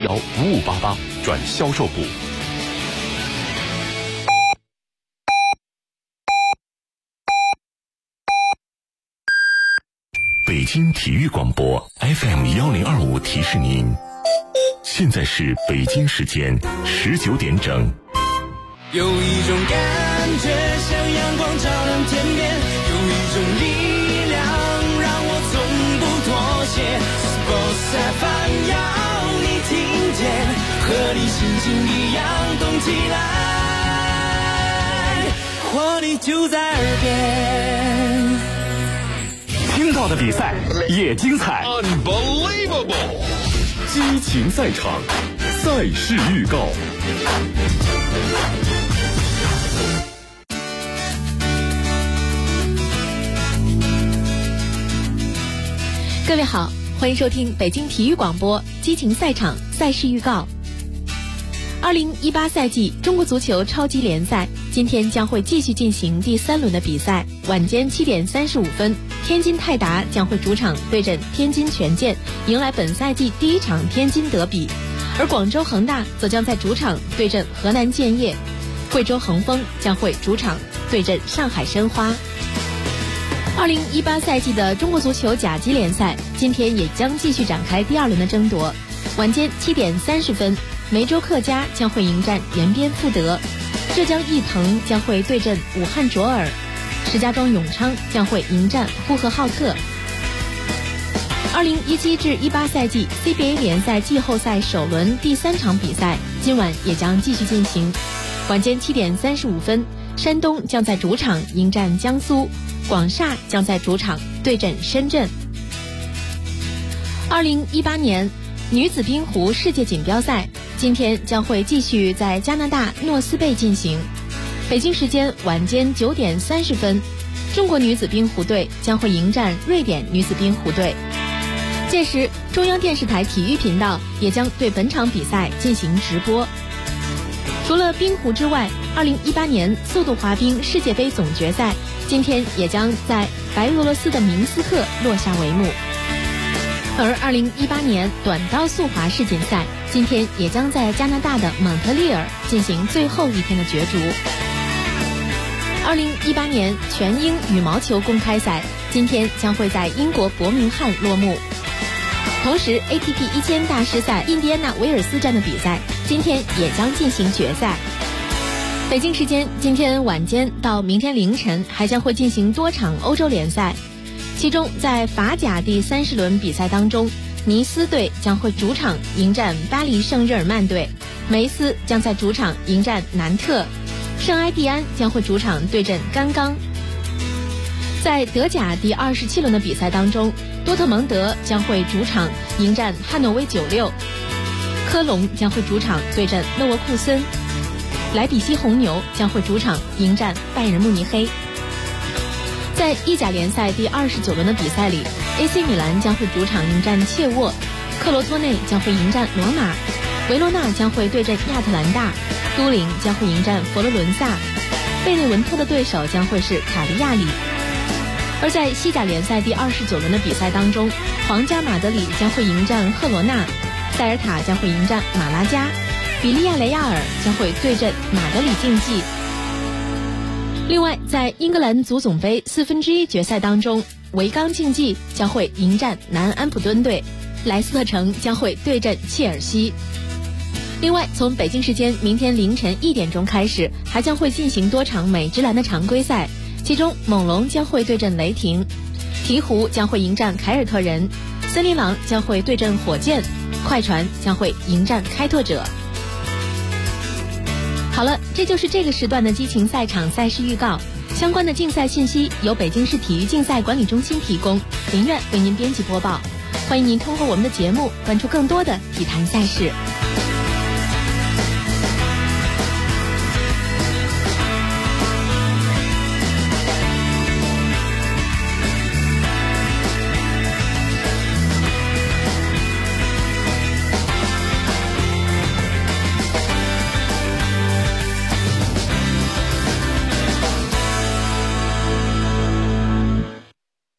5588转销售部。北京体育广播 FM1025提示您，现在是北京时间19点整。 有一种感觉像阳光照亮天边，有一种力量让我从不妥协。Sports FM 要你听见，和你心情一样动起来，活力就在耳边。 听到的比赛也精彩 ，Unbelievable！ 激情赛场，赛事预告。 各位好，欢迎收听北京体育广播激情赛场赛事预告。2018赛季中国足球超级联赛今天将会继续进行第3轮的比赛，晚间7点35分，天津泰达将会主场对阵天津权健，迎来本赛季第1场天津德比，而广州恒大则将在主场对阵河南建业，贵州恒丰将会主场对阵上海申花。2018赛季的中国足球甲级联赛今天也将继续展开第2轮的争夺，晚间7点30分，梅州客家将会迎战延边富德，浙江毅腾将会对阵武汉卓尔，石家庄永昌将会迎战呼和浩特。2017至18赛季 CBA 联赛季后赛首轮第3场比赛今晚也将继续进行，晚间7点35分，山东将在主场迎战江苏，广厦将在主场对阵深圳。2018年女子冰壶世界锦标赛今天将会继续在加拿大诺斯贝进行，北京时间晚间9点30分，中国女子冰壶队将会迎战瑞典女子冰壶队。届时中央电视台体育频道也将对本场比赛进行直播。除了冰壶之外，2018年速度滑冰世界杯总决赛今天也将在白俄罗斯的明斯克落下帷幕，而2018年短道速滑世锦赛今天也将在加拿大的蒙特利尔进行最后一天的角逐。2018年全英羽毛球公开赛今天将会在英国伯明翰落幕，同时 ATP 1000大师赛印第安纳维尔斯站的比赛今天也将进行决赛。北京时间今天晚间到明天凌晨还将会进行多场欧洲联赛，其中在法甲第30轮比赛当中，尼斯队将会主场迎战巴黎圣日耳曼队，梅斯将在主场迎战南特，圣埃蒂安将会主场对阵甘冈。在德甲第27轮的比赛当中，多特蒙德将会主场迎战汉诺威96，科隆将会主场对阵勒沃库森，莱比锡红牛将会主场迎战拜仁慕尼黑。在意甲联赛第29轮的比赛里， AC 米兰将会主场迎战切沃，克罗托内将会迎战罗马，维罗纳将会对阵亚特兰大，都灵将会迎战佛罗伦萨，贝内文特的对手将会是卡利亚里。而在西甲联赛第29轮的比赛当中，皇家马德里将会迎战赫罗纳，塞尔塔将会迎战马拉加，比利亚雷亚尔将会对阵马德里竞技。另外，在英格兰足总杯1/4决赛当中，维冈竞技将会迎战南安普敦队，莱斯特城将会对阵切尔西。另外，从北京时间明天凌晨1点钟开始，还将会进行多场美职篮的常规赛，其中猛龙将会对阵雷霆，鹈鹕将会迎战凯尔特人，森林狼将会对阵火箭，快船将会迎战开拓者。好了，这就是这个时段的激情赛场赛事预告。相关的竞赛信息由北京市体育竞赛管理中心提供，林苑为您编辑播报。欢迎您通过我们的节目关注更多的体坛赛事。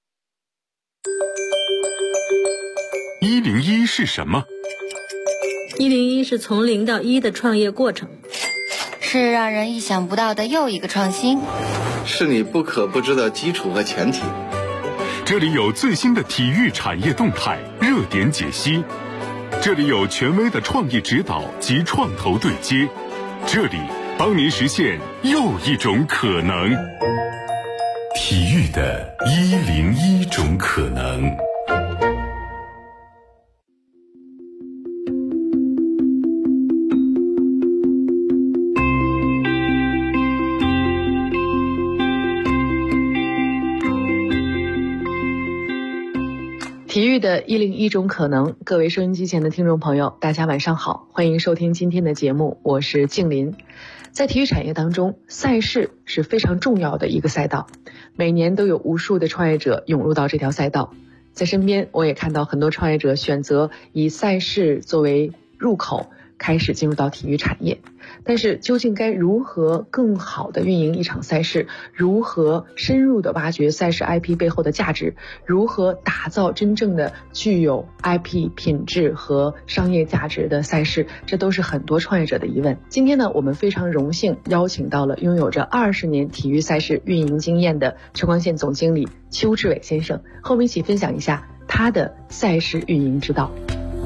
101是什么 101是从0到1的创业过程， 是让人意想不到的又一个创新， 是你不可不知的基础和前提。 这里有最新的体育产业动态热点解析，这里有权威的创业指导及创投对接，这里帮您实现又一种可能。体育的101种可能。 体育的101种可能，各位收音机前的听众朋友，大家晚上好，欢迎收听今天的节目，我是静林。在体育产业当中，赛事是非常重要的一个赛道，每年都有无数的创业者涌入到这条赛道。在身边，我也看到很多创业者选择以赛事作为入口，开始进入到体育产业。但是究竟该如何更好的运营一场赛事，如何深入的挖掘赛事 IP 背后的价值，如何打造真正的具有 IP 品质和商业价值的赛事，这都是很多创业者的疑问。今天呢，我们非常荣幸邀请到了拥有着20年体育赛事运营经验的秋光县总经理邱志伟先生，和我们一起分享一下他的赛事运营之道。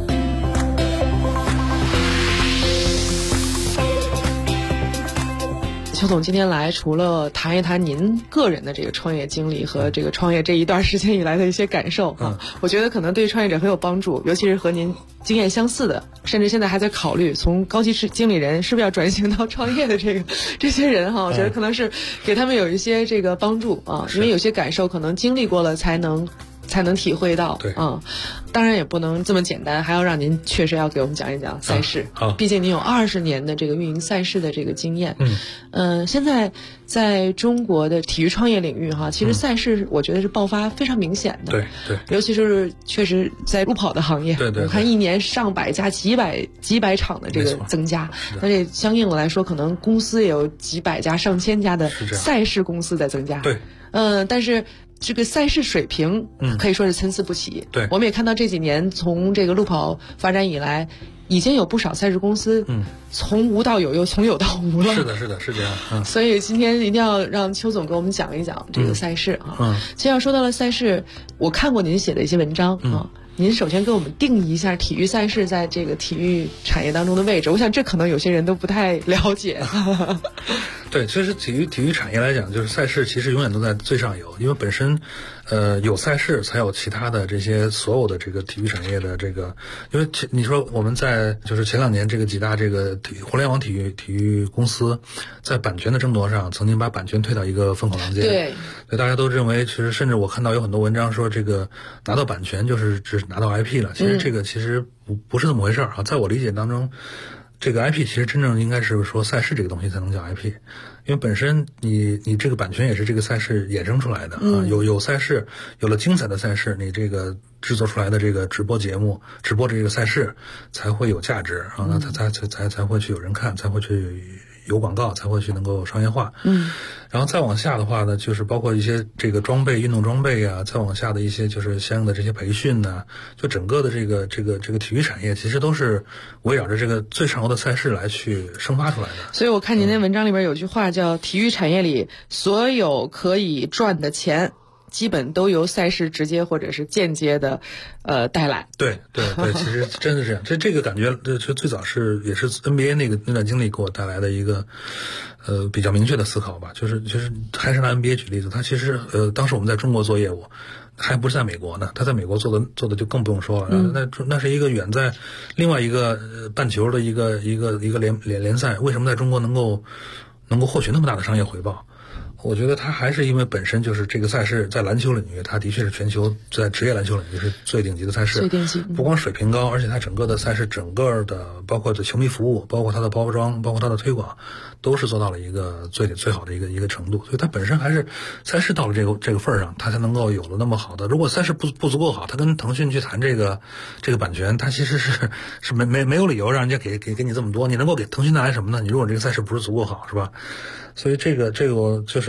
邱总今天来，除了谈一谈您个人的这个创业经历和这个创业这一段时间以来的一些感受啊，我觉得可能对创业者很有帮助，尤其是和您经验相似的，甚至现在还在考虑从高级经理人是不是要转型到创业的这些人哈，我觉得可能是给他们有一些这个帮助啊，因为有些感受可能经历过了才能体会到。 对啊，当然也不能这么简单，还要让您确实要给我们讲一讲赛事。 好， 毕竟您有20年的这个运营赛事的这个经验。现在在中国的体育创业领域哈，其实赛事我觉得是爆发非常明显的。 对对， 尤其是确实在路跑的行业， 对， 我看一年上百家、几百场的这个增加，那这相应的来说，可能公司也有几百家、上千家的赛事公司在增加。 对， 但是这个赛事水平可以说是参差不齐。 对， 我们也看到这几年从这个路跑发展以来，已经有不少赛事公司从无到有，又从有到无了。 是的，是这样。 所以今天一定要让邱总给我们讲一讲这个赛事啊。其实要说到了赛事，我看过您写的一些文章啊。您首先给我们定义一下体育赛事在这个体育产业当中的位置，我想这可能有些人都不太了解。 对，其实体育产业来讲，就是赛事其实永远都在最上游，因为本身有赛事才有其他的这些所有的这个体育产业的这个，因为你说我们在就是前2年这个几大这个互联网体育公司在版权的争夺上曾经把版权推到一个风口浪尖。对，所以大家都认为，其实甚至我看到有很多文章说这个拿到版权就是只拿到 IP 了，其实这个其实不是这么回事啊。在我理解当中，这个 IP 其实真正应该是说赛事这个东西才能叫 IP， 因为本身你这个版权也是这个赛事衍生出来的啊。有赛事，有了精彩的赛事，你这个制作出来的这个直播节目、直播这个赛事才会有价值啊，那才会去有人看，才会去有广告，才会去能够商业化。然后再往下的话呢，就是包括一些这个装备、运动装备啊，再往下的一些就是相应的这些培训呢，就整个的这个体育产业其实都是围绕着这个最上游的赛事来去生发出来的。 所以我看您那文章里边有句话叫体育产业里所有可以赚的钱基本都由赛事直接或者是间接的带来。 对，其实真是这样。这个感觉最早也是 NBA 那段经历给我带来的一个比较明确的思考吧。就是还是拿 NBA 举例子，他其实当时我们在中国做业务，还不是在美国呢，他在美国做的就更不用说了。那是一个远在另外一个半球的一个联赛，为什么在中国能够获取那么大的商业回报？我觉得它还是因为本身就是这个赛事在篮球领域，它的确是全球在职业篮球领域是最顶级的赛事， 最顶级。 不光水平高，而且它整个的赛事整个的包括对球迷服务，包括它的包装，包括它的推广，都是做到了一个最好的一个程度。所以它本身还是赛事到了这个份儿上，它才能够有了那么好的。如果赛事不足够好，它跟腾讯去谈这个版权，它其实是没有理由让人家给你这么多。你能够给腾讯带来什么呢？你如果这个赛事不是足够好，是吧？所以这个就是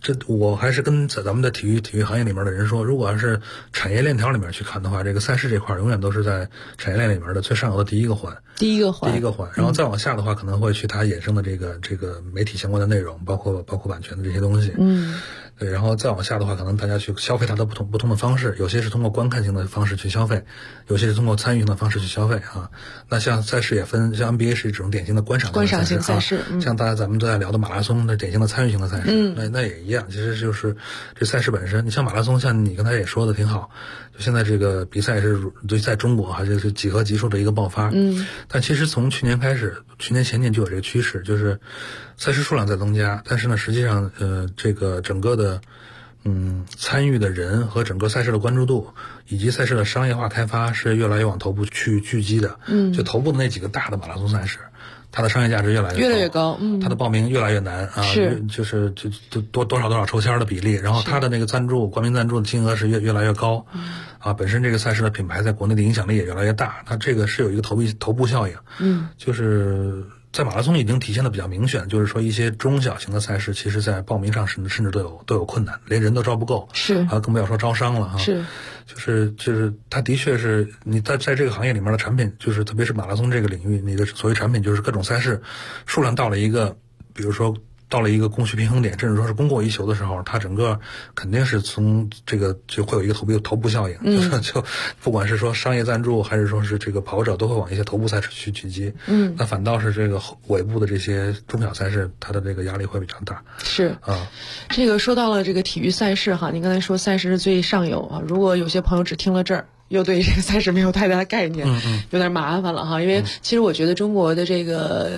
我还是跟咱们的体育行业里面的人说，如果要是产业链条里面去看的话，这个赛事这块永远都是在产业链里面的最上游的第一个环，然后再往下的话，可能会去它衍生的这个媒体相关的内容，包括版权的这些东西。对，然后再往下的话，可能大家去消费它的不同的方式，有些是通过观看型的方式去消费，有些是通过参与型的方式去消费啊。那像赛事也分，像 NBA 是一种典型的观赏型赛事，像咱们都在聊的马拉松的典型的参与型的赛事，那也一样，其实就是这赛事本身。你像马拉松，像你刚才也说的挺好，就现在这个比赛是在中国还是几何级数的一个爆发，但其实从去年开始，去年前年就有这个趋势，就是赛事数量在增加，但是呢，实际上这个整个的参与的人和整个赛事的关注度以及赛事的商业化开发是越来越往头部去聚集的。就头部的那几个大的马拉松赛事，它的商业价值越来越高，它的报名越来越难啊，就是多少抽签的比例，然后它的那个冠名赞助的金额是越来越高，本身这个赛事的品牌在国内的影响力也越来越大，它这个是有一个头部效应，就是在马拉松已经体现的比较明显，就是说一些中小型的赛事，其实在报名上甚至都有困难，连人都招不够，更不要说招商了哈。就是它的确是你在这个行业里面的产品，就是特别是马拉松这个领域，你的所谓产品就是各种赛事数量到了一个，比如说到了一个供需平衡点，甚至说是供过于求的时候，它整个肯定是从这个就会有一个头部效应，就不管是说商业赞助还是说是这个跑者都会往一些头部赛事去聚集，那反倒是这个尾部的这些中小赛事，它的这个压力会比较大。 这个说到了这个体育赛事哈，您刚才说赛事是最上游啊，如果有些朋友只听了这儿，又对这个赛事没有太大的概念，有点麻烦了哈。因为其实我觉得中国的这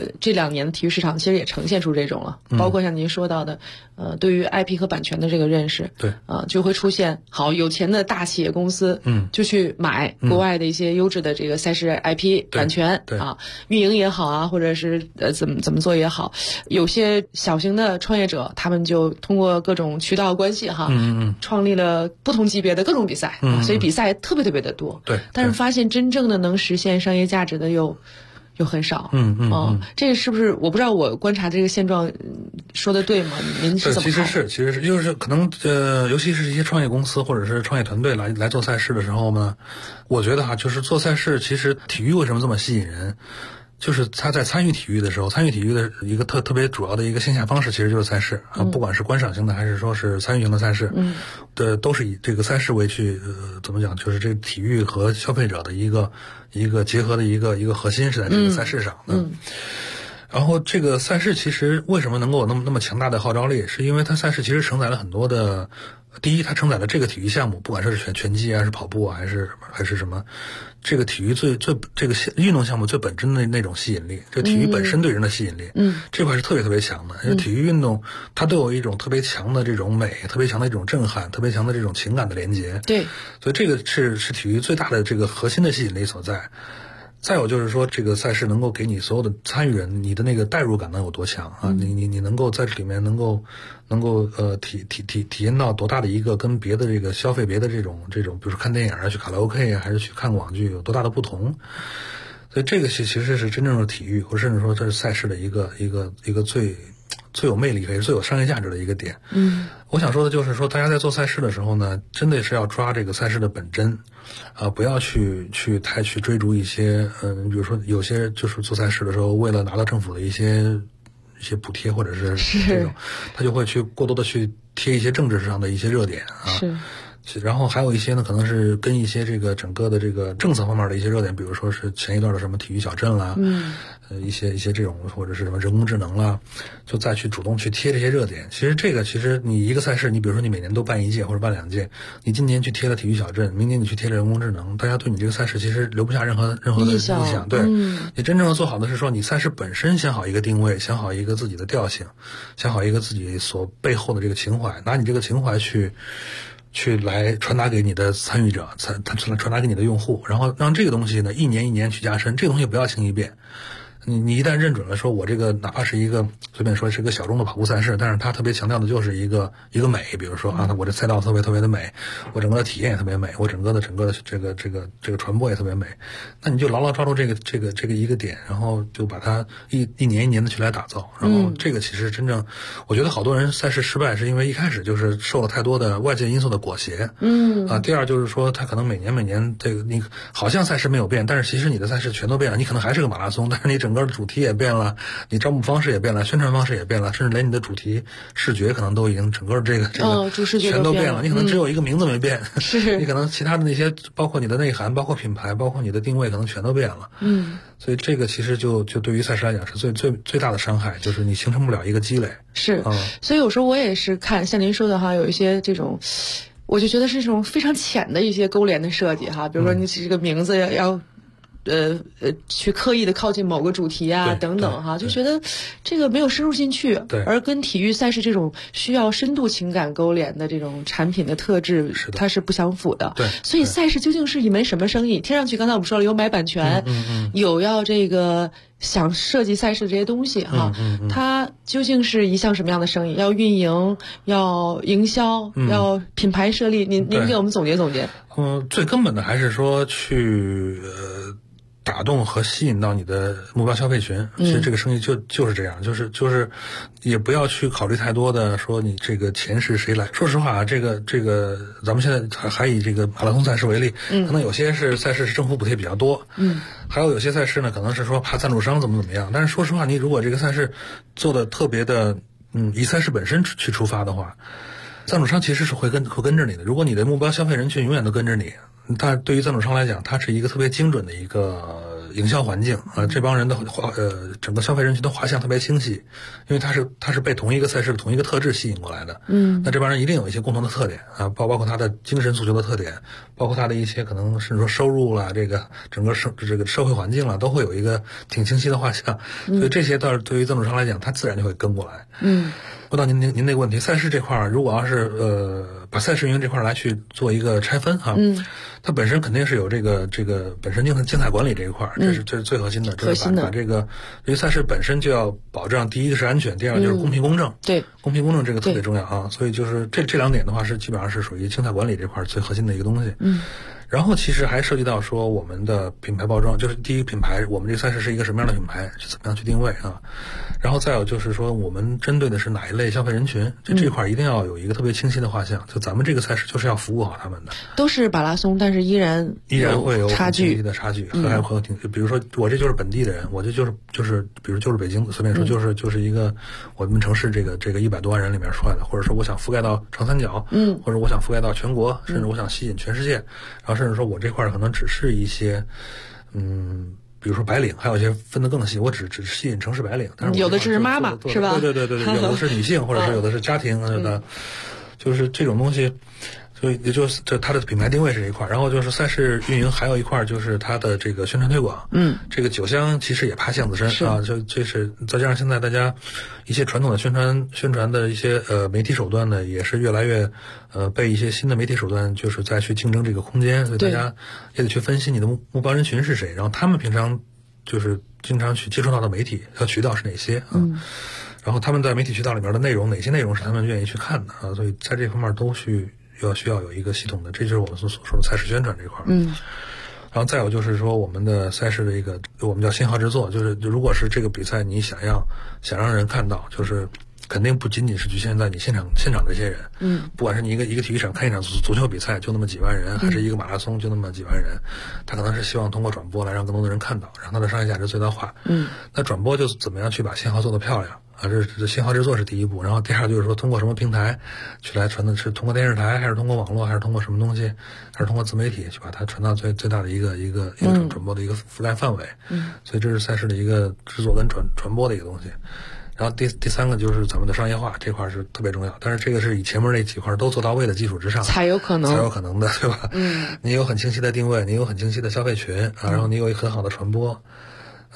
2年的体育市场其实也呈现出这种了，包括像您说到的，对于 IP 和版权的这个认识， 对， 就会出现有钱的大企业公司，就去买国外的一些优质的这个赛事 IP 版权，运营也好啊，或者是怎么做也好，有些小型的创业者，他们就通过各种渠道关系哈，创立了不同级别的各种比赛，所以比赛特别的多， 对， 但是发现真正的能实现商业价值的又很少，这个是不是我不知道我观察这个现状说的对吗？您是怎么看？ 其实是就是可能尤其是一些创业公司或者是创业团队来做赛事的时候呢，我觉得就是做赛事，其实体育为什么这么吸引人？就是他在参与体育的时候，参与体育的一个特别主要的一个线下方式，其实就是赛事啊，不管是观赏型的还是说是参与型的赛事，都是以这个赛事为去怎么讲，就是这个体育和消费者的一个结合的一个核心是在这个赛事上的。然后这个赛事其实为什么能够有那么强大的号召力，是因为它赛事其实承载了很多的，第一，它承载了这个体育项目，不管是拳击啊，是跑步啊，还是什么，这个体育最这个运动项目最本真的那种吸引力，这体育本身对人的吸引力，这块是特别强的。因为体育运动它都有一种特别强的这种美，特别强的一种震撼，特别强的这种情感的连接。 对， 所以这个是体育最大的这个核心的吸引力所在。再有就是说，这个赛事能够给你所有的参与人，你的那个代入感能有多强啊？你能够在这里面能够体验到多大的一个跟别的这个消费别的这种，比如说看电影啊，去卡拉 OK 啊，还是去看网剧有多大的不同？所以这个其实是真正的体育，或者甚至说这是赛事的一个最有魅力也是最有商业价值的一个点。我想说的就是说，大家在做赛事的时候呢，真的是要抓这个赛事的本真，不要去太追逐一些比如说有些就是做赛事的时候，为了拿到政府的一些补贴或者是这种，他就会去过多的去贴一些政治上的一些热点啊。然后还有一些呢，可能是跟一些这个整个的这个政策方面的一些热点，比如说是前一段的什么体育小镇啦，一些这种或者是什么人工智能啦，就再去主动去贴这些热点。其实你一个赛事，你比如说你每年都办1届或者办2届，你今年去贴了体育小镇，明年你去贴了人工智能，大家对你这个赛事其实留不下任何的印象。对，你真正的做好的是说，你赛事本身想好一个定位，想好一个自己的调性，想好一个自己所背后的这个情怀，拿你这个情怀去来传达给你的参与者，传达给你的用户，然后让这个东西呢一年一年去加深，这个东西不要轻易变。 你一旦认准了说我这个哪怕是一个随便说是一个小众的跑步赛事，但是它特别强调的就是一个美，比如说啊，我这赛道特别的美，我整个的体验也特别美，我整个的这个传播也特别美，那你就牢牢抓住这个一个点，然后就把它一年一年的去来打造，然后这个其实真正我觉得好多人赛事失败是因为一开始就是受了太多的外界因素的裹挟，第二就是说他可能每年这个你好像赛事没有变，但是其实你的赛事全都变了，你可能还是个马拉松，但是你整个的主题也变了，你招募方式也变了，宣传方式也变了，甚至连你的主题视觉可能都已经整个这个主视觉全都变了，你可能只有一个名字没变， 是你可能其他的那些包括你的内涵，包括品牌，包括你的定位可能全都变了，所以这个其实就对于赛事来讲是最大的伤害，就是你形成不了一个积累。 是，所以有时候我也是看像您说的哈，有一些这种，我就觉得是这种非常浅的一些勾连的设计哈，比如说你这个名字要去刻意的靠近某个主题啊等等哈，就觉得这个没有深入进去，而跟体育赛事这种需要深度情感勾连的这种产品的特质，它是不相符的。 对， 所以赛事究竟是一门什么生意？听上去刚才我们说了，有买版权，有要这个想设计赛事的这些东西哈，它究竟是一项什么样的生意？要运营，要营销，要品牌设立，您给我们总结总结。 最根本的还是说去打动和吸引到你的目标消费群，其实这个生意就是这样，就是也不要去考虑太多的说你这个钱是谁来。说实话啊，这个咱们现在还以这个马拉松赛事为例，可能有些赛事是政府补贴比较多，还有些赛事呢可能是说怕赞助商怎么样，但是说实话，你如果这个赛事做的特别的以赛事本身去出发的话，赞助商其实是会跟着你的。如果你的目标消费人群永远都跟着你，但对于赞助商来讲，它是一个特别精准的一个营销环境啊，这帮人的整个消费人群的画像特别清晰，因为他是被同一个赛事的同一个特质吸引过来的。那这帮人一定有一些共同的特点啊，包括他的精神诉求的特点，包括他的一些可能甚至说收入啦，这个整个这个社会环境啦，都会有一个挺清晰的画像。所以这些倒是对于赞助商来讲，他自然就会跟过来。说到您那个问题，赛事这块如果要是把赛事运营这块来去做一个拆分哈，它本身肯定是有这个本身竞赛管理这一块，这是最核心的，就是把这个赛事本身就要保障，第一个是安全，第二个就是公平公正。 对， 公平公正这个特别重要啊，所以就是这两点的话是基本上是属于竞赛管理这块最核心的一个东西。然后其实还涉及到说我们的品牌包装，就是第一品牌，我们这个赛事是一个什么样的品牌，怎么样去定位啊？然后再有就是说我们针对的是哪一类消费人群，这块一定要有一个特别清晰的画像。就咱们这个赛事就是要服务好他们的。都是马拉松，但是依然会有差距的差距，还有比如说我这就是本地的人，我这就是比如就是北京，随便说就是一个我们城市这个100多万人里面出来的，或者说我想覆盖到长三角，或者我想覆盖到全国，甚至我想吸引全世界，然后甚至说我这块可能只是一些比如说白领，还有一些分得更细，我只吸引城市白领，但是有的是妈妈是吧？对，有的是女性，或者是有的是家庭的，就是这种东西。所以也就是它的品牌定位是一块，然后就是赛事运营还有一块就是它的这个宣传推广。这个酒香其实也怕巷子深啊，这是再加上现在大家一些传统的宣传的一些媒体手段呢，也是越来越被一些新的媒体手段就是再去竞争这个空间，所以大家也得去分析你的目标人群是谁，然后他们平常就是经常去接触到的媒体和渠道是哪些啊？然后他们在媒体渠道里面的内容，哪些内容是他们愿意去看的啊？所以在这方面都需要有一个系统的，这就是我们所说的赛事宣传这块。然后再有就是说我们的赛事的一个我们叫信号制作，就是如果是这个比赛你想让人看到，就是肯定不仅仅是局限在你现场这些人。不管是你一个体育场看一场足球比赛就那么几万人，还是一个马拉松就那么几万人，他可能是希望通过转播来让更多的人看到，让他的商业价值最大化。那转播就怎么样去把信号做得漂亮啊，这信号制作是第一步，然后第二就是说通过什么平台去来传的，是通过电视台，还是通过网络，还是通过什么东西，还是通过自媒体去把它传到最大的一个转播的一个覆盖范围。所以这是赛事的一个制作跟传播的一个东西。然后第三个就是咱们的商业化这块是特别重要，但是这个是以前面那几块都做到位的基础之上才有可能的，对吧？你有很清晰的定位，你有很清晰的消费群啊，然后你有一个很好的传播。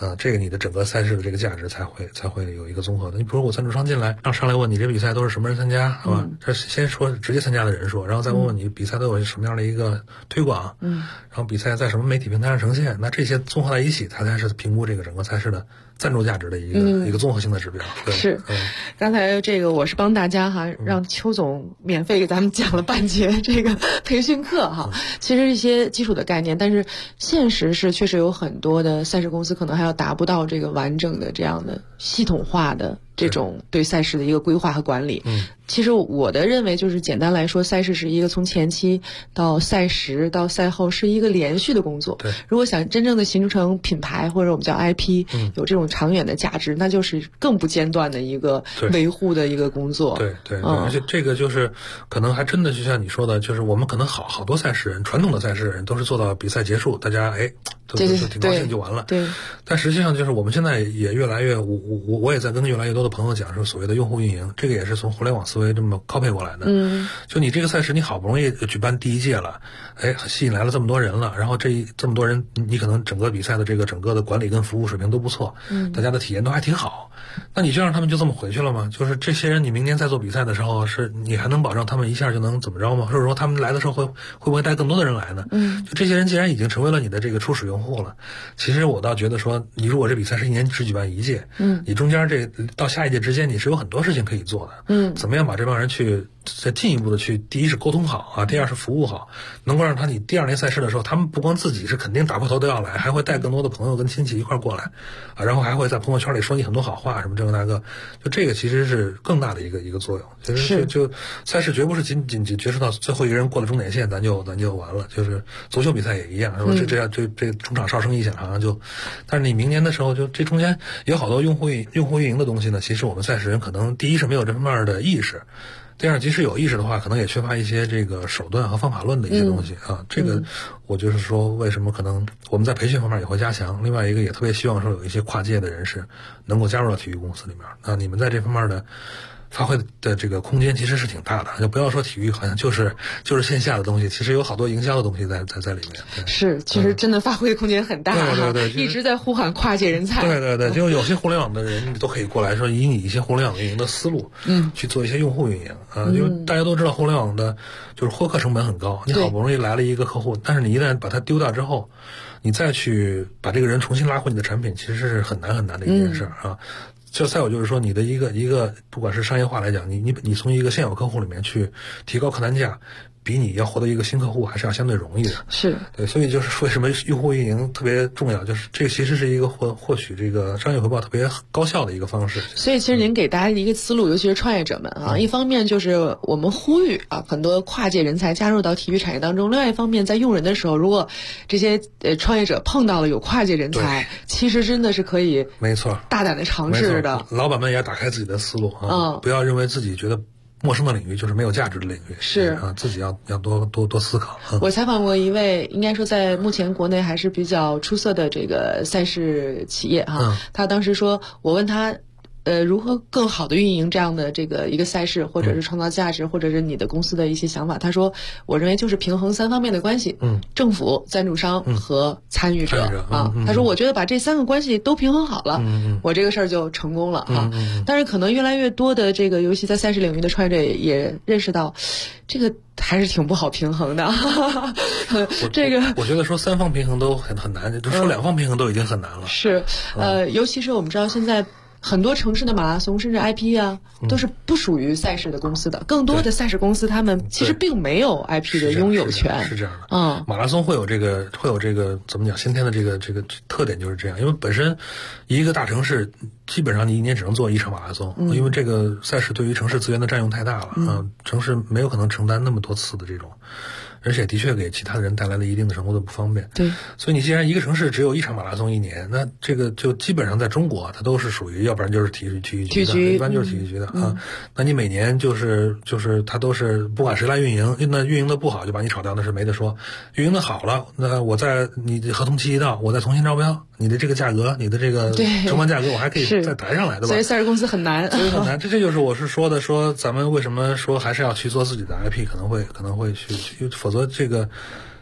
这个你的整个赛事的这个价值才会有一个综合的。你比如我赞助商进来，让上来问你这比赛都是什么人参加，是吧？这先说直接参加的人数，然后再问问你比赛都有什么样的一个推广，然后比赛在什么媒体平台上呈现，那这些综合在一起，它才是评估这个整个赛事的赞助价值的一个综合性的指标。对， 是，刚才这个我是帮大家让邱总免费给咱们讲了半节这个培训课其实一些基础的概念，但是现实是确实有很多的赛事公司可能还要达不到这个完整的这样的系统化的这种对赛事的一个规划和管理。其实我的认为就是简单来说，赛事是一个从前期到赛时到赛后是一个连续的工作。 对， 如果想真正的形成品牌或者我们叫 IP，有这种长远的价值，那就是更不间断的一个维护的一个工作。 对，而且这个就是可能还真的就像你说的，就是我们可能好多赛事人，传统的赛事人都是做到比赛结束，大家都挺高兴就完了。 对， 但实际上就是我们现在也越来越，我也在跟越来越多的朋友讲说，所谓的用户运营，这个也是从互联网思维这么copy过来的。就你这个赛事，你好不容易举办第一届了，吸引来了这么多人了，然后这么多人，你可能整个比赛的这个整个的管理跟服务水平都不错，大家的体验都还挺好。那你就让他们就这么回去了吗？就是这些人，你明年再做比赛的时候，是你还能保证他们一下就能怎么着吗？或者说他们来的时候会不会带更多的人来呢？就这些人既然已经成为了你的这个初始用户了，其实我倒觉得说，你如果这比赛是一年只举办一届，你中间这到下一届之间，你是有很多事情可以做的。怎么样把这帮人去再进一步的去，第一是沟通好第二是服务好，能够让你第二年赛事的时候，他们不光自己是肯定打破头都要来，还会带更多的朋友跟亲戚一块过来然后还会在朋友圈里说你很多好话，什么这个那个，就这个其实是更大的一个作用。其实就赛事绝不是仅结束到最后一个人过了终点线咱就完了，就是足球比赛也一样，是吧？这样这中场哨声一响好像就，但是你明年的时候就这中间有好多用户运营的东西呢，其实我们赛事人可能第一是没有这方面的意识。第二，即使有意识的话，可能也缺乏一些这个手段和方法论的一些东西这个我就是说，为什么可能我们在培训方面也会加强。另外一个也特别希望说有一些跨界的人士能够加入到体育公司里面。你们在这方面的发挥的这个空间其实是挺大的，就不要说体育好像就是线下的东西，其实有好多营销的东西在里面。 是，其实真的发挥的空间很大对， 一直在呼喊跨界人才。 对，就有些互联网的人都可以过来说，以你一些互联网运营的思路，去做一些用户运营因为大家都知道互联网的就是获客成本很高，你好不容易来了一个客户，但是你一旦把它丢掉之后，你再去把这个人重新拉回你的产品，其实是很难的一件事就再有就是说，你的一个不管是商业化来讲，你从一个现有客户里面去提高客单价，比你要获得一个新客户还是要相对容易的。 是对，所以就是为什么用户运营特别重要，就是这其实是一个获取这个商业回报特别高效的一个方式。 所以其实您给大家一个思路，尤其是创业者们一方面就是我们呼吁很多跨界人才加入到体育产业当中，另外一方面在用人的时候，如果这些创业者碰到了有跨界人才，其实真的是可以没错大胆的尝试的。 老板们也要打开自己的思路不要认为自己觉得陌生的领域就是没有价值的领域， 是自己要多思考。 我采访过一位应该说在目前国内还是比较出色的这个赛事企业他当时说，我问他如何更好的运营这样的这个一个赛事，或者是创造价值，或者是你的公司的一些想法。他说，我认为就是平衡3方面的关系，政府、赞助商和参与者他说，我觉得把这3个关系都平衡好了，我这个事儿就成功了但是可能越来越多的这个，尤其在赛事领域的创业者也认识到，这个还是挺不好平衡的。这个我觉得说3方平衡都很难，就说2方平衡都已经很难了。 是尤其是我们知道现在很多城市的马拉松甚至 IP 都是不属于赛事的公司的，更多的赛事公司他们其实并没有 IP 的拥有权。 是这样的马拉松会有这个怎么讲，先天的这个特点就是这样，因为本身一个大城市基本上你一年只能做1场马拉松因为这个赛事对于城市资源的占用太大了城市没有可能承担那么多次的这种，而且的确给其他人带来了一定的程度的不方便。 对， 所以你既然一个城市只有1场马拉松1年，那这个就基本上在中国它都是属于，要不然就是体育局的，一般就是体育局的那你每年就是它都是不管谁来运营，那运营的不好就把你炒掉，那是没得说。运营的好了，那我在你的合同期一到，我再重新招标，你的这个价格，你的这个承办价格，我还可以再抬上来，对吧？ 所以赛事公司很难， 这就是我是说的，说咱们为什么说还是要去做自己的 IP， 可能会去，否则这个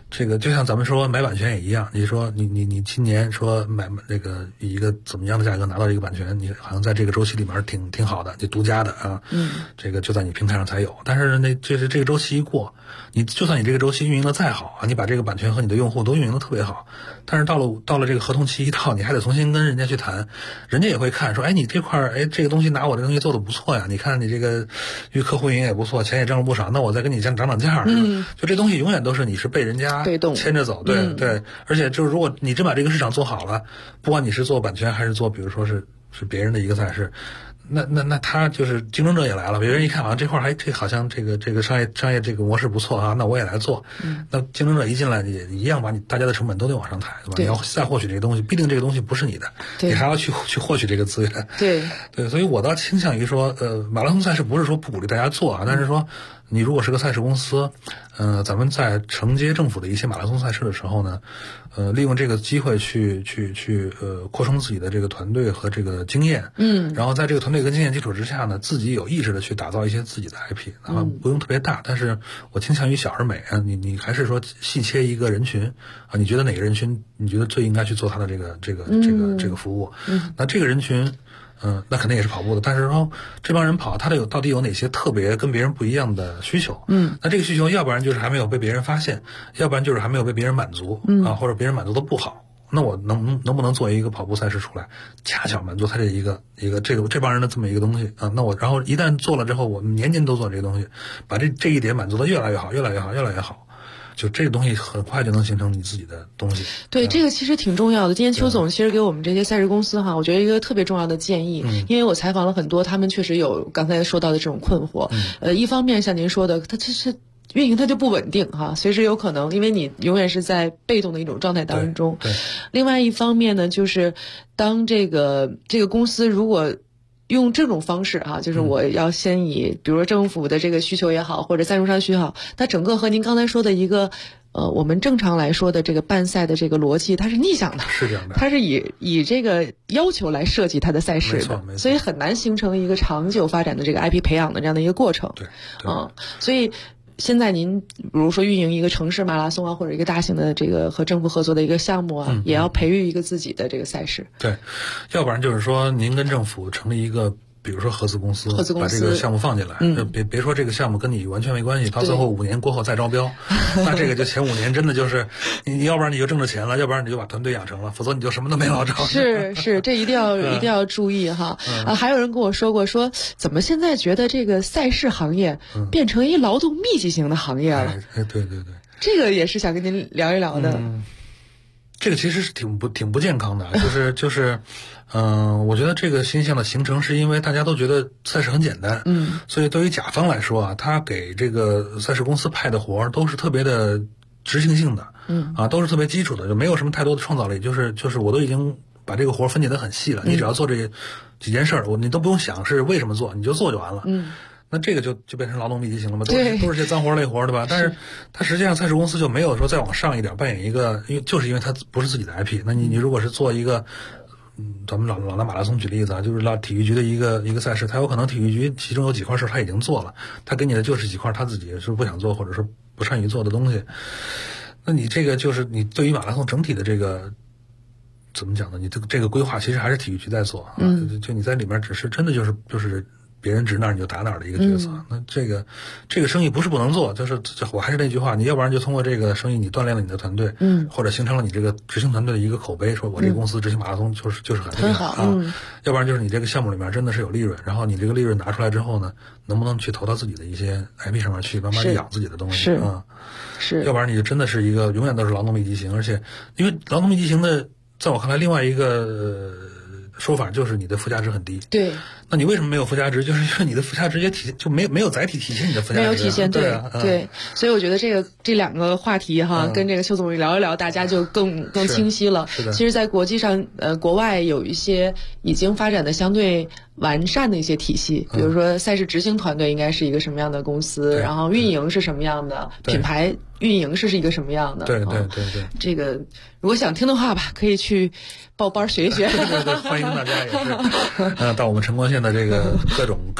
这个就像咱们说买版权也一样，你说你今年说买那个以一个怎么样的价格拿到一个版权，你好像在这个周期里面挺好的，就独家的啊，这个就在你平台上才有。但是这个周期一过，你就算你这个周期运营的再好啊，你把这个版权和你的用户都运营的特别好，但是到了这个合同期一到，你还得重新跟人家去谈，人家也会看说，哎，你这块这个东西拿我这东西做的不错呀，你看你这个与客户运营也不错，钱也挣了不少，那我再跟你涨价，就这东西永远都是你是被人家牵着走，对，而且就是如果你真把这个市场做好了，不管你是做版权还是做比如说是别人的一个赛事，那他就是竞争者也来了，别人一看啊这块好像这个商业这个模式不错啊，那我也来做，那竞争者一进来也一样把大家的成本都得往上抬，对吧？你要再获取这个东西，必定这个东西不是你的，你还要去获取这个资源，对，所以我倒倾向于说，马拉松赛事不是说不鼓励大家做啊，但是说你如果是个赛事公司，咱们在承接政府的一些马拉松赛事的时候呢，利用这个机会去扩充自己的这个团队和这个经验，然后在这个团队跟经验基础之下呢，自己有意识的去打造一些自己的 IP， 然后不用特别大，但是我倾向于小而美啊，你还是说细切一个人群啊，你觉得哪个人群你觉得最应该去做他的这个服务，那这个人群。那肯定也是跑步的，但是说这帮人跑，他到底有哪些特别跟别人不一样的需求？那这个需求要不然就是还没有被别人发现，要不然就是还没有被别人满足，或者别人满足的不好。那我能不能做一个跑步赛事出来，恰巧满足他这帮人的这么一个东西啊？那我然后一旦做了之后，我们年年都做这个东西，把这一点满足的越来越好，越来越好，越来越好。就这个东西很快就能形成你自己的东西。 对，这个其实挺重要的。今天邱总其实给我们这些赛事公司哈，我觉得一个特别重要的建议，因为我采访了很多，他们确实有刚才说到的这种困惑。一方面像您说的，它其实运营它就不稳定哈，随时有可能，因为你永远是在被动的一种状态当中。 对。 另外一方面呢，就是当这个公司如果用这种方式啊，就是我要先以比如说政府的这个需求也好，或者赞助商需求也好，它整个和您刚才说的一个我们正常来说的这个办赛的这个逻辑，它是逆向的， 是这样的， 它是以这个要求来设计它的赛事的， 没错， 所以很难形成一个长久发展的这个 IP 培养的这样的一个过程。 对， 所以现在您比如说运营一个城市马拉松啊，或者一个大型的这个和政府合作的一个项目啊，也要培育一个自己的这个赛事。 对，要不然就是说您跟政府成立一个比如说合资公司把这个项目放进来，别说这个项目跟你完全没关系，到最后5年过后再招标，那这个就前5年真的就是你要不然你就挣着钱了，要不然你就把团队养成了，否则你就什么都没捞着。 是，这一定要注意哈。还有人跟我说过，说怎么现在觉得这个赛事行业变成一劳动密集型的行业了？ 对， 这个也是想跟您聊一聊的。 这个其实是挺不健康的，就是我觉得这个现象的形成是因为大家都觉得赛事很简单，所以对于甲方来说啊，他给这个赛事公司派的活都是特别的执行性的，都是特别基础的，就没有什么太多的创造力，就是我都已经把这个活分解得很细了，你只要做这几件事儿，你都不用想是为什么做，你就做就完了。那这个就变成劳动密集型了嘛，都是些脏活累活，对吧？但是它实际上赛事公司就没有说再往上一点扮演一个，因为它不是自己的 IP。那你如果是做一个，咱们老拿马拉松举例子啊，就是体育局的一个赛事，它有可能体育局其中有几块事他已经做了，他给你的就是几块他自己是不想做或者是不善于做的东西。那你这个就是你对于马拉松整体的这个怎么讲呢？你这个规划其实还是体育局在做啊，就你在里面只是真的就是。别人指哪儿你就打哪儿的一个角色，那这个生意不是不能做，就是我还是那句话，你要不然就通过这个生意你锻炼了你的团队，或者形成了你这个执行团队的一个口碑，说我这个公司执行马拉松就是很厉害啊，要不然就是你这个项目里面真的是有利润，然后你这个利润拿出来之后呢，能不能去投到自己的一些 IP 上面去，慢慢养自己的东西啊？ 是， 要不然你就真的是一个永远都是劳动密集型，而且因为劳动密集型的，在我看来，另外一个说法就是你的附加值很低。 对。 那你为什么没有附加值？就是因为你的附加值也就没有载体体现你的附加值， 没有体现， 对。 所以我觉得这两个话题哈，跟这个邱总聊一聊，大家就更清晰了。 是的。 其实，在国际上，国外有一些已经发展的相对完善的一些体系，比如说赛事执行团队应该是一个什么样的公司，然后运营是什么样的，品牌运营是一个什么样的。 对。 这个如果想听的话吧，可以去报班学一学。 对，欢迎大家也是到我们成光县的这个各种